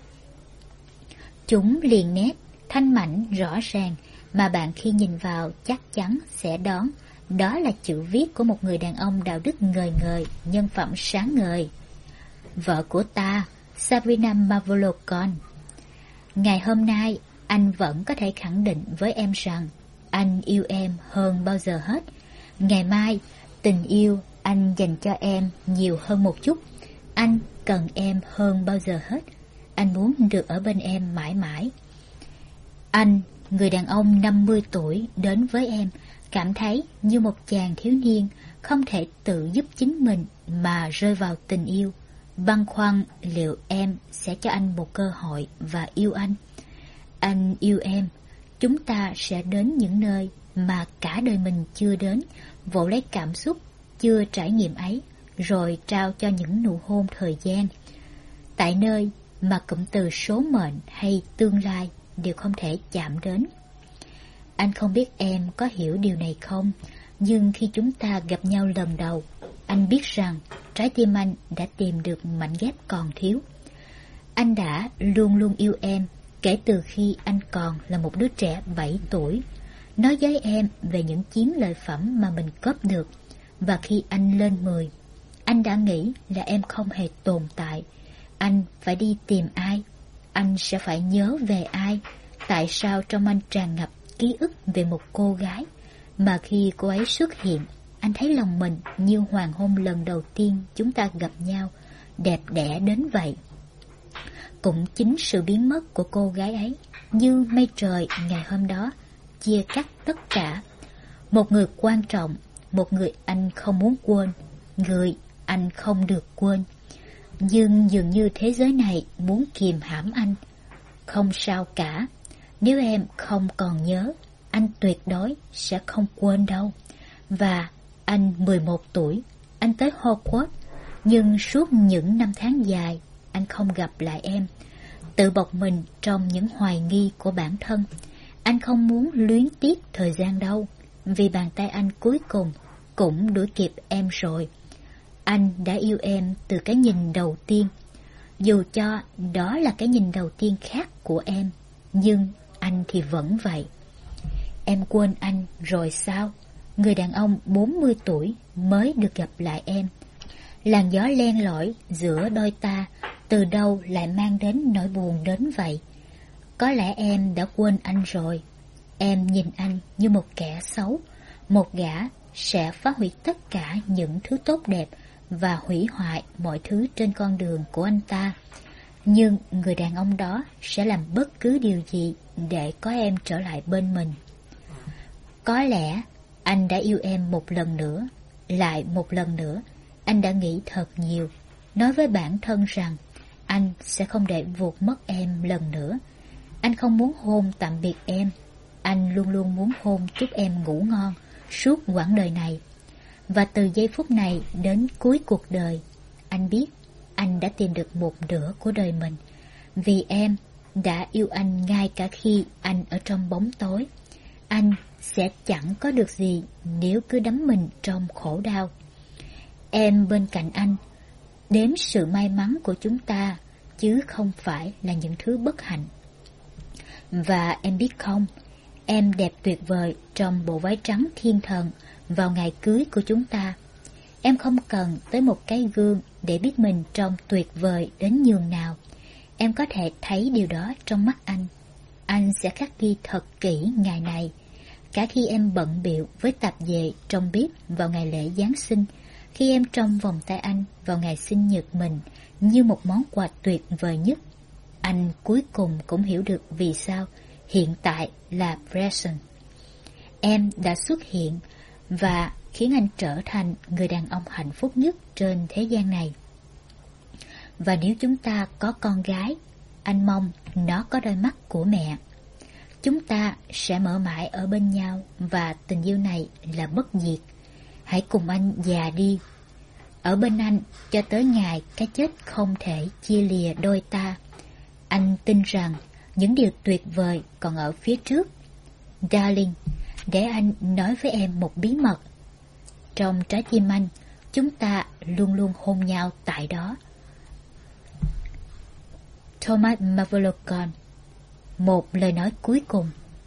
Chúng liền nét, thanh mảnh, rõ ràng mà bạn khi nhìn vào chắc chắn sẽ đoán đó là chữ viết của một người đàn ông đạo đức ngời ngời, nhân phẩm sáng ngời. Vợ của ta, Sabrina Marvolo-Con. Ngày hôm nay, anh vẫn có thể khẳng định với em rằng anh yêu em hơn bao giờ hết. Ngày mai, tình yêu anh dành cho em nhiều hơn một chút. Anh cần em hơn bao giờ hết. Anh muốn được ở bên em mãi mãi. Anh người đàn ông 50 tuổi đến với em, cảm thấy như một chàng thiếu niên không thể tự giúp chính mình mà rơi vào tình yêu, băn khoăn liệu em sẽ cho anh một cơ hội và yêu anh. Anh yêu em, chúng ta sẽ đến những nơi mà cả đời mình chưa đến, vỗ lấy cảm xúc chưa trải nghiệm ấy, rồi trao cho những nụ hôn thời gian. Tại nơi mà cụm từ số mệnh hay tương lai đều không thể chạm đến. Anh không biết em có hiểu điều này không, nhưng khi chúng ta gặp nhau lần đầu, anh biết rằng trái tim anh đã tìm được mảnh ghép còn thiếu. Anh đã luôn luôn yêu em kể từ khi anh còn là một đứa trẻ 7 tuổi, nói với em về những chiến lợi phẩm mà mình cướp được. Và khi anh lên 10, anh đã nghĩ là em không hề tồn tại. Anh phải đi tìm ai? Anh sẽ phải nhớ về ai? Tại sao trong anh tràn ngập ký ức về một cô gái mà khi cô ấy xuất hiện, anh thấy lòng mình như hoàng hôn lần đầu tiên chúng ta gặp nhau, đẹp đẽ đến vậy. Cũng chính sự biến mất của cô gái ấy, như mây trời ngày hôm đó, chia cắt tất cả. Một người quan trọng, một người anh không muốn quên, người anh không được quên. Nhưng dường như thế giới này muốn kìm hãm anh. Không sao cả, nếu em không còn nhớ, anh tuyệt đối sẽ không quên đâu. Và anh 11 tuổi, anh tới Hogwarts, nhưng suốt những năm tháng dài, anh không gặp lại em. Tự bọc mình trong những hoài nghi của bản thân. Anh không muốn luyến tiếc thời gian đâu, vì bàn tay anh cuối cùng cũng đuổi kịp em rồi. Anh đã yêu em từ cái nhìn đầu tiên. Dù cho đó là cái nhìn đầu tiên khác của em, nhưng anh thì vẫn vậy. Em quên anh rồi sao? Người đàn ông 40 tuổi mới được gặp lại em. Làn gió len lỏi giữa đôi ta từ đâu lại mang đến nỗi buồn đến vậy? Có lẽ em đã quên anh rồi. Em nhìn anh như một kẻ xấu, một gã sẽ phá hủy tất cả những thứ tốt đẹp và hủy hoại mọi thứ trên con đường của anh ta. Nhưng người đàn ông đó sẽ làm bất cứ điều gì để có em trở lại bên mình. Có lẽ anh đã yêu em một lần nữa, lại một lần nữa. Anh đã nghĩ thật nhiều, nói với bản thân rằng anh sẽ không để vụt mất em lần nữa. Anh không muốn hôn tạm biệt em. Anh luôn luôn muốn hôn chúc em ngủ ngon suốt quãng đời này. Và từ giây phút này đến cuối cuộc đời, anh biết anh đã tìm được một nửa của đời mình. Vì em đã yêu anh ngay cả khi anh ở trong bóng tối. Anh sẽ chẳng có được gì nếu cứ đắm mình trong khổ đau. Em bên cạnh anh, đếm sự may mắn của chúng ta, chứ không phải là những thứ bất hạnh. Và em biết không, em đẹp tuyệt vời trong bộ váy trắng thiên thần vào ngày cưới của chúng ta. Em không cần tới một cái gương để biết mình trông tuyệt vời đến nhường nào. Em có thể thấy điều đó trong mắt anh. Anh sẽ khắc ghi thật kỹ ngày này. Cả khi em bận bịu với tạp dề trong bếp vào ngày lễ Giáng sinh, khi em trong vòng tay anh vào ngày sinh nhật mình như một món quà tuyệt vời nhất, anh cuối cùng cũng hiểu được vì sao hiện tại là present. Em đã xuất hiện và khiến anh trở thành người đàn ông hạnh phúc nhất trên thế gian này. Và nếu chúng ta có con gái, anh mong nó có đôi mắt của mẹ. Chúng ta sẽ mở mãi ở bên nhau và tình yêu này là bất diệt. Hãy cùng anh già đi, ở bên anh cho tới ngày cái chết không thể chia lìa đôi ta. Anh tin rằng những điều tuyệt vời còn ở phía trước. Darling, để anh nói với em một bí mật. Trong trái tim anh, chúng ta luôn luôn hôn nhau tại đó. Thomas Mavrocorn. Một lời nói cuối cùng.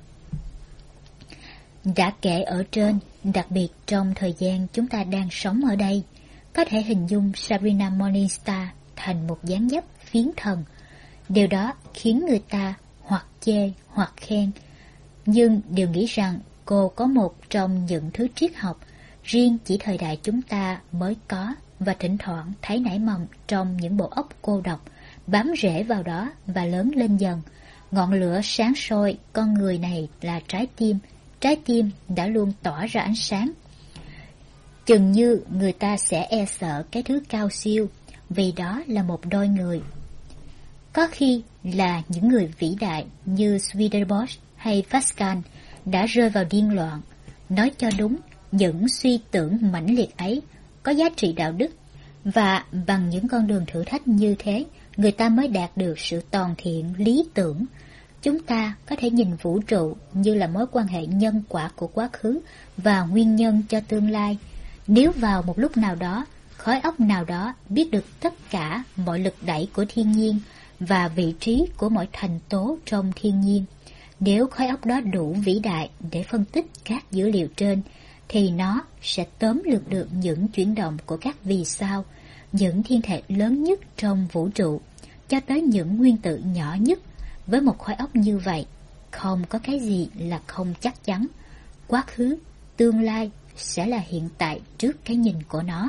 Đã kể ở trên, đặc biệt trong thời gian chúng ta đang sống ở đây, có thể hình dung Sabrina Morningstar thành một dáng dấp phiến thần. Điều đó khiến người ta hoặc chê hoặc khen, nhưng đều nghĩ rằng cô có một trong những thứ triết học riêng chỉ thời đại chúng ta mới có, và thỉnh thoảng thấy nảy mầm trong những bộ óc cô độc, bám rễ vào đó và lớn lên dần. Ngọn lửa sáng soi con người này là trái tim đã luôn tỏa ra ánh sáng. Chừng như người ta sẽ e sợ cái thứ cao siêu, vì đó là một đôi người. Có khi là những người vĩ đại như Swedenborg hay Pascal đã rơi vào điên loạn. Nói cho đúng, những suy tưởng mãnh liệt ấy có giá trị đạo đức, và bằng những con đường thử thách như thế, người ta mới đạt được sự toàn thiện lý tưởng. Chúng ta có thể nhìn vũ trụ như là mối quan hệ nhân quả của quá khứ và nguyên nhân cho tương lai. Nếu vào một lúc nào đó, khối óc nào đó biết được tất cả mọi lực đẩy của thiên nhiên và vị trí của mọi thành tố trong thiên nhiên, nếu khối óc đó đủ vĩ đại để phân tích các dữ liệu trên, thì nó sẽ tóm lược được những chuyển động của các vì sao, những thiên thể lớn nhất trong vũ trụ, cho tới những nguyên tử nhỏ nhất. Với một khối óc như vậy, không có cái gì là không chắc chắn. Quá khứ, tương lai sẽ là hiện tại trước cái nhìn của nó.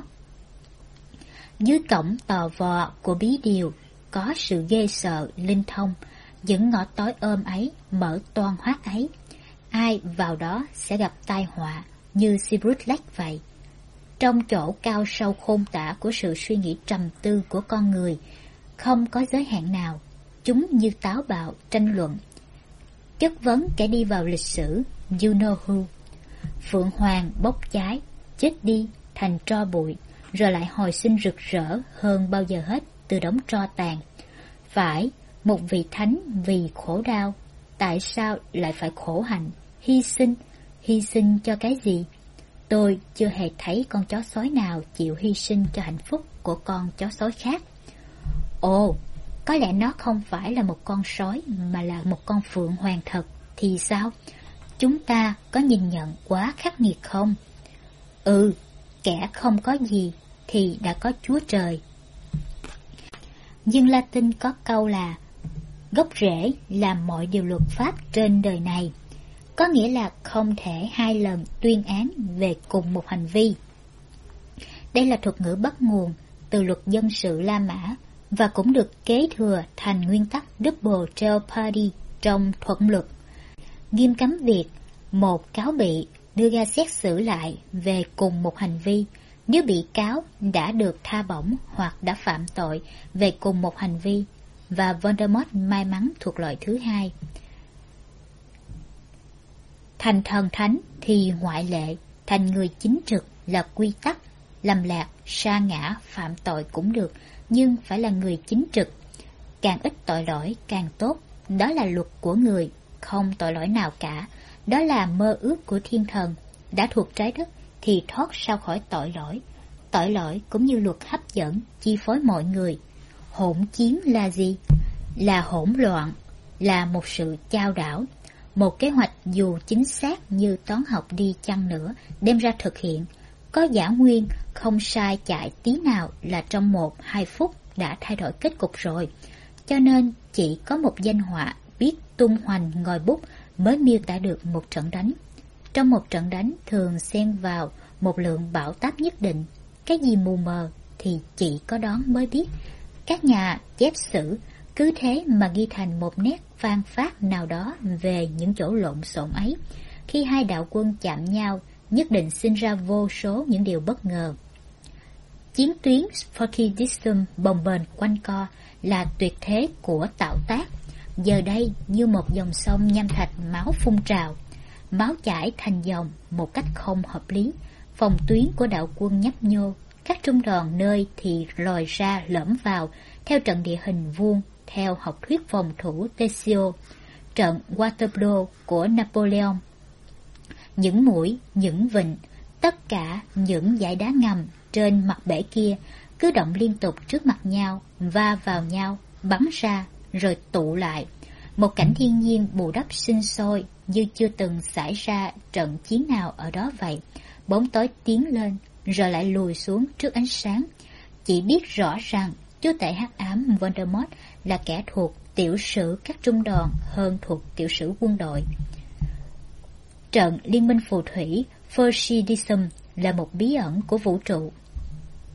Dưới cổng tò vò của bí điều có sự ghê sợ linh thông. Những ngõ tối ôm ấy, mở toang hoác ấy, ai vào đó sẽ gặp tai họa như Sirius Black vậy. Trong chỗ cao sâu khôn tả của sự suy nghĩ trầm tư của con người, không có giới hạn nào. Chúng như táo bạo tranh luận, chất vấn kẻ đi vào lịch sử. You know who. Phượng hoàng bốc cháy, chết đi thành tro bụi, rồi lại hồi sinh rực rỡ hơn bao giờ hết từ đống tro tàn. Phải, một vị thánh vì khổ đau, tại sao lại phải khổ hạnh, hy sinh cho cái gì? Tôi chưa hề thấy con chó sói nào chịu hy sinh cho hạnh phúc của con chó sói khác. Ồ, có lẽ nó không phải là một con sói mà là một con phượng hoàng thật, thì sao? Chúng ta có nhìn nhận quá khắc nghiệt không? Kẻ không có gì thì đã có Chúa Trời. Nhưng Latin có câu là gốc rễ làm mọi điều luật pháp trên đời này, có nghĩa là không thể hai lần tuyên án về cùng một hành vi. Đây là thuật ngữ bắt nguồn từ luật dân sự La Mã và cũng được kế thừa thành nguyên tắc double jeopardy trong thuận luật, nghiêm cấm việc một cáo bị đưa ra xét xử lại về cùng một hành vi nếu bị cáo đã được tha bổng hoặc đã phạm tội về cùng một hành vi, và Voldemort may mắn thuộc loại thứ hai. Thành thần thánh thì ngoại lệ, thành người chính trực là quy tắc. Lầm lạc, sa ngã, phạm tội cũng được, nhưng phải là người chính trực. Càng ít tội lỗi càng tốt, đó là luật của người, không tội lỗi nào cả. Đó là mơ ước của thiên thần. Đã thuộc trái đất thì thoát sao khỏi tội lỗi. Tội lỗi cũng như luật hấp dẫn, chi phối mọi người. Hỗn chiến là gì? Là hỗn loạn, là một sự chao đảo. Một kế hoạch dù chính xác như toán học đi chăng nữa, đem ra thực hiện, có giả nguyên, không sai chạy tí nào là trong 1-2 phút đã thay đổi kết cục rồi. Cho nên chỉ có một danh họa biết tung hoành ngòi bút mới miêu tả được một trận đánh. Trong một trận đánh thường xen vào một lượng bão táp nhất định. Cái gì mù mờ thì chỉ có đón mới biết. Các nhà chép sử cứ thế mà ghi thành một nét phan phát nào đó về những chỗ lộn xộn ấy. Khi hai đạo quân chạm nhau, nhất định sinh ra vô số những điều bất ngờ. Chiến tuyến Spartacusum bồng bềnh quanh co là tuyệt thế của tạo tác. Giờ đây như một dòng sông nham thạch máu phun trào, máu chảy thành dòng một cách không hợp lý. Phòng tuyến của đạo quân nhấp nhô, các trung đoàn nơi thì lòi ra lõm vào theo trận địa hình vuông, theo học thuyết phòng thủ Tessio, trận Waterloo của Napoleon. Những mũi, những vịnh, tất cả những dải đá ngầm trên mặt bể kia cứ động liên tục trước mặt nhau, va vào nhau, bắn ra rồi tụ lại. Một cảnh thiên nhiên bù đắp sinh sôi như chưa từng xảy ra trận chiến nào ở đó vậy. Bóng tối tiến lên rồi lại lùi xuống trước ánh sáng. Chỉ biết rõ rằng chúa tể hắc ám Voldemort là kẻ thuộc tiểu sử các trung đoàn hơn thuộc tiểu sử quân đội. Trận liên minh phù thủy Forcidism là một bí ẩn của vũ trụ.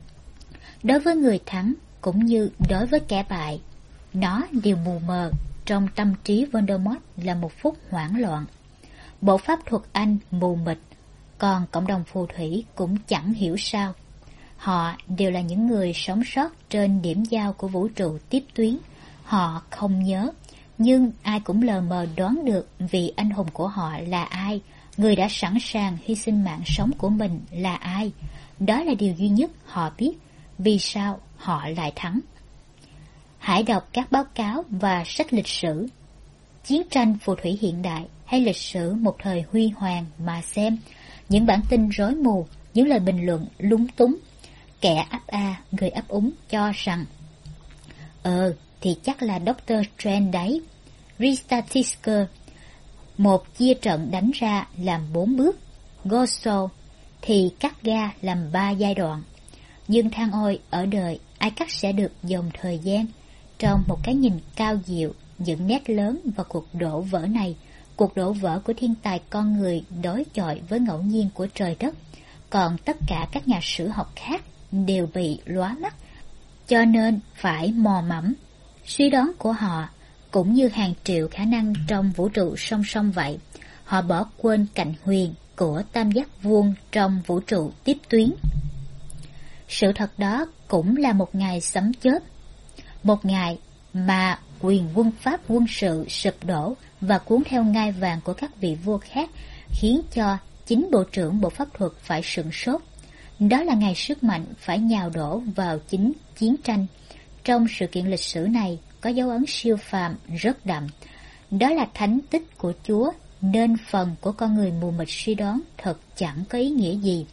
Đối với người thắng cũng như đối với kẻ bại, nó đều mù mờ trong tâm trí Voldemort là một phút hoảng loạn. Bộ pháp thuật Anh mù mịt, còn cộng đồng phù thủy cũng chẳng hiểu sao. Họ đều là những người sống sót trên điểm giao của vũ trụ tiếp tuyến. Họ không nhớ, nhưng ai cũng lờ mờ đoán được vị anh hùng của họ là ai, người đã sẵn sàng hy sinh mạng sống của mình là ai. Đó là điều duy nhất họ biết, vì sao họ lại thắng. Hãy đọc các báo cáo và sách lịch sử, chiến tranh phù thủy hiện đại hay lịch sử một thời huy hoàng mà xem. Những bản tin rối mù, những lời bình luận lúng túng. Kẻ ấp a, người ấp úng cho rằng thì chắc là Dr. Strange đấy. Ristatisker, một chia trận đánh ra làm 4 bước. Goso thì cắt ga làm 3 giai đoạn. Nhưng than ôi, ở đời ai cắt sẽ được dòng thời gian. Trong một cái nhìn cao diệu, những nét lớn vào cuộc đổ vỡ này, cuộc đổ vỡ của thiên tài con người đối chọi với ngẫu nhiên của trời đất. Còn tất cả các nhà sử học khác đều bị lóa mắt, cho nên phải mò mẫm. Suy đoán của họ cũng như hàng triệu khả năng trong vũ trụ song song vậy. Họ bỏ quên cạnh huyền của tam giác vuông trong vũ trụ tiếp tuyến. Sự thật đó cũng là một ngày sấm chớp, một ngày mà quyền quân pháp quân sự sụp đổ và cuốn theo ngai vàng của các vị vua khác, khiến cho chính bộ trưởng bộ pháp thuật phải sửng sốt. Đó là ngày sức mạnh phải nhào đổ vào chính chiến tranh. Trong sự kiện lịch sử này có dấu ấn siêu phàm rất đậm. Đó là thánh tích của Chúa, nên phần của con người mù mịt suy đoán thật chẳng có ý nghĩa gì.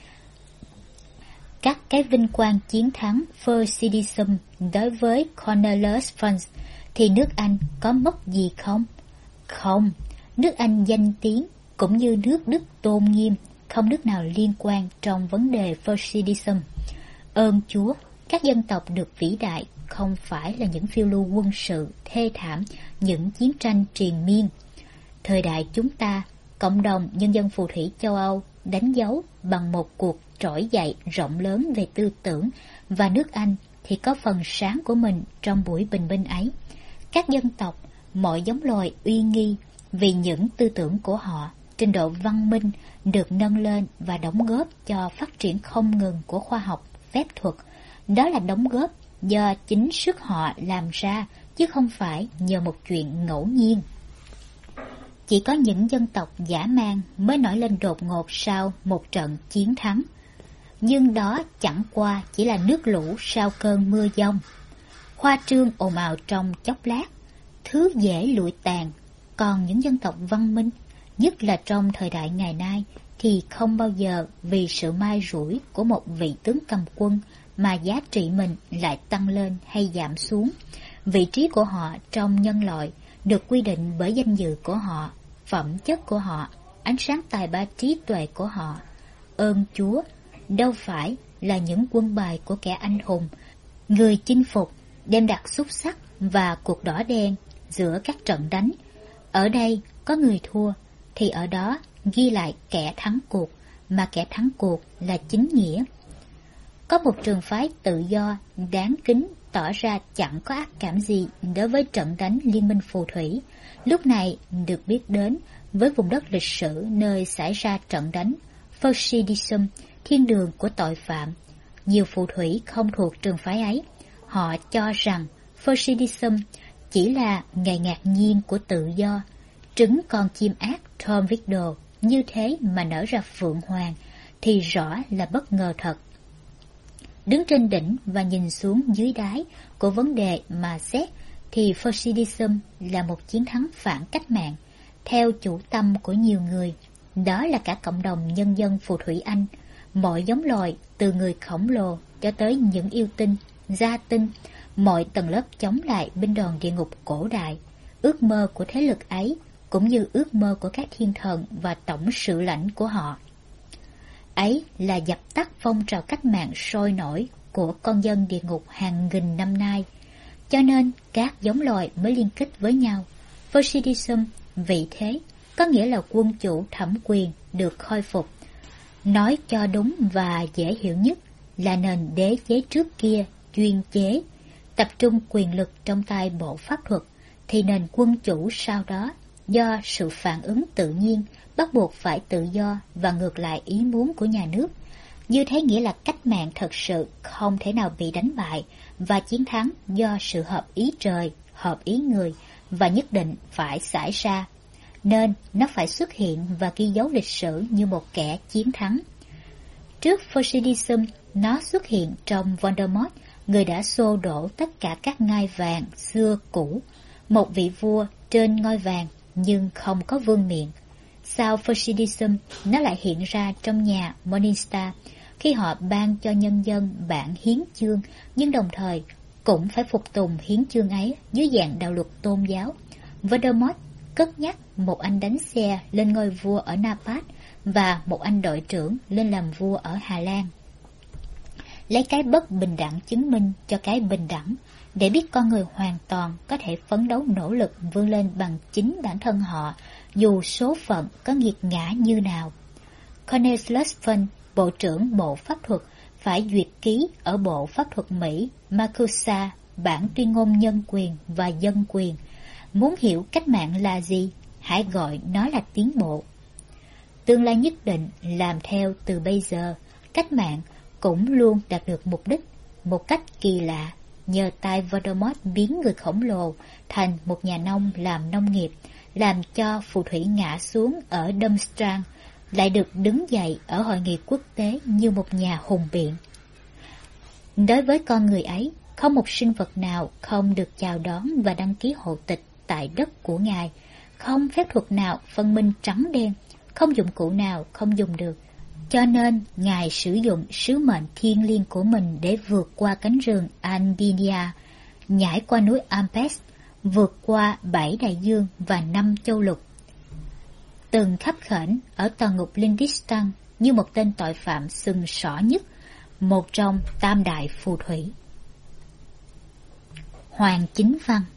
Các cái vinh quang chiến thắng Thucydides đối với Cornelius Fudge thì nước Anh có mất gì không? Không, nước Anh danh tiếng cũng như nước Đức tôn nghiêm, không nước nào liên quan trong vấn đề Thucydides. Ơn Chúa, các dân tộc được vĩ đại không phải là những phiêu lưu quân sự thê thảm, những chiến tranh triền miên. Thời đại chúng ta, cộng đồng nhân dân phù thủy châu Âu đánh dấu bằng một cuộc trỗi dậy rộng lớn về tư tưởng, và nước Anh thì có phần sáng của mình trong buổi bình minh ấy. Các dân tộc, mọi giống loài uy nghi vì những tư tưởng của họ, trình độ văn minh được nâng lên và đóng góp cho phát triển không ngừng của khoa học, phép thuật. Đó là đóng góp do chính sức họ làm ra, chứ không phải nhờ một chuyện ngẫu nhiên. Chỉ có những dân tộc dã man mới nổi lên đột ngột sau một trận chiến thắng. Nhưng đó chẳng qua chỉ là nước lũ sau cơn mưa giông. Khoa trương ồn ào trong chốc lát, thứ dễ lụi tàn. Còn những dân tộc văn minh, nhất là trong thời đại ngày nay, thì không bao giờ vì sự mai rủi của một vị tướng cầm quân mà giá trị mình lại tăng lên hay giảm xuống. Vị trí của họ trong nhân loại được quy định bởi danh dự của họ, phẩm chất của họ, ánh sáng tài ba trí tuệ của họ. Ơn Chúa, đâu phải là những quân bài của kẻ anh hùng, người chinh phục, đem đặt xúc sắc và cuộc đỏ đen giữa các trận đánh. Ở đây có người thua, thì ở đó ghi lại kẻ thắng cuộc, mà kẻ thắng cuộc là chính nghĩa. Có một trường phái tự do đáng kính tỏ ra chẳng có ác cảm gì đối với trận đánh Liên minh phù thủy, lúc này được biết đến với vùng đất lịch sử nơi xảy ra trận đánh Thucydides, thiên đường của tội phạm. Nhiều phù thủy không thuộc trường phái ấy. Họ cho rằng Thucydides chỉ là ngày ngạc nhiên của tự do. Trứng con chim ác Tom Riddle như thế mà nở ra phượng hoàng thì rõ là bất ngờ thật. Đứng trên đỉnh và nhìn xuống dưới đáy của vấn đề mà xét thì Thucydides là một chiến thắng phản cách mạng, theo chủ tâm của nhiều người. Đó là cả cộng đồng nhân dân phù thủy Anh, mọi giống loài từ người khổng lồ cho tới những yêu tinh, gia tinh, mọi tầng lớp chống lại binh đoàn địa ngục cổ đại. Ước mơ của thế lực ấy cũng như ước mơ của các thiên thần và tổng sự lãnh của họ ấy là dập tắt phong trào cách mạng sôi nổi của con dân địa ngục hàng nghìn năm nay. Cho nên các giống loài mới liên kết với nhau. Thucydides vì thế có nghĩa là quân chủ thẩm quyền được khôi phục. Nói cho đúng và dễ hiểu nhất là nền đế chế trước kia chuyên chế, tập trung quyền lực trong tay bộ pháp thuật, thì nền quân chủ sau đó do sự phản ứng tự nhiên bắt buộc phải tự do và ngược lại ý muốn của nhà nước. Như thế nghĩa là cách mạng thật sự không thể nào bị đánh bại và chiến thắng do sự hợp ý trời, hợp ý người và nhất định phải xảy ra. Nên nó phải xuất hiện và ghi dấu lịch sử như một kẻ chiến thắng. Trước Bolshevism, nó xuất hiện trong Voldemort, người đã xô đổ tất cả các ngai vàng xưa cũ, một vị vua trên ngôi vàng nhưng không có vương miện. Sau Bolshevism, nó lại hiện ra trong nhà Morningstar, khi họ ban cho nhân dân bản hiến chương, nhưng đồng thời cũng phải phục tùng hiến chương ấy dưới dạng đạo luật tôn giáo. Voldemort cất nhắc một anh đánh xe lên ngôi vua ở Naples và một anh đội trưởng lên làm vua ở Hà Lan. Lấy cái bất bình đẳng chứng minh cho cái bình đẳng, để biết con người hoàn toàn có thể phấn đấu nỗ lực vươn lên bằng chính bản thân họ, dù số phận có nghiệt ngã như nào. Cornelius Fund, Bộ trưởng Bộ Pháp thuật, phải duyệt ký ở Bộ Pháp thuật Mỹ Macusa bản tuyên ngôn nhân quyền và dân quyền. Muốn hiểu cách mạng là gì, hãy gọi nó là tiến bộ. Tương lai nhất định làm theo từ bây giờ, cách mạng cũng luôn đạt được mục đích một cách kỳ lạ, nhờ tay Voldemort biến người khổng lồ thành một nhà nông làm nông nghiệp, làm cho phù thủy ngã xuống ở Durmstrang, lại được đứng dậy ở hội nghị quốc tế như một nhà hùng biện. Đối với con người ấy, không một sinh vật nào không được chào đón và đăng ký hộ tịch tại đất của Ngài, không phép thuật nào phân minh trắng đen, không dụng cụ nào không dùng được. Cho nên, Ngài sử dụng sứ mệnh thiêng liêng của mình để vượt qua cánh rừng Albinia, nhảy qua núi Alpes, vượt qua 7 đại dương và 5 châu lục. Từng khắp khểnh ở tòa ngục Lindisfarne như một tên tội phạm sừng sỏ nhất, một trong tam đại phù thủy. Hoàng Chính Văn.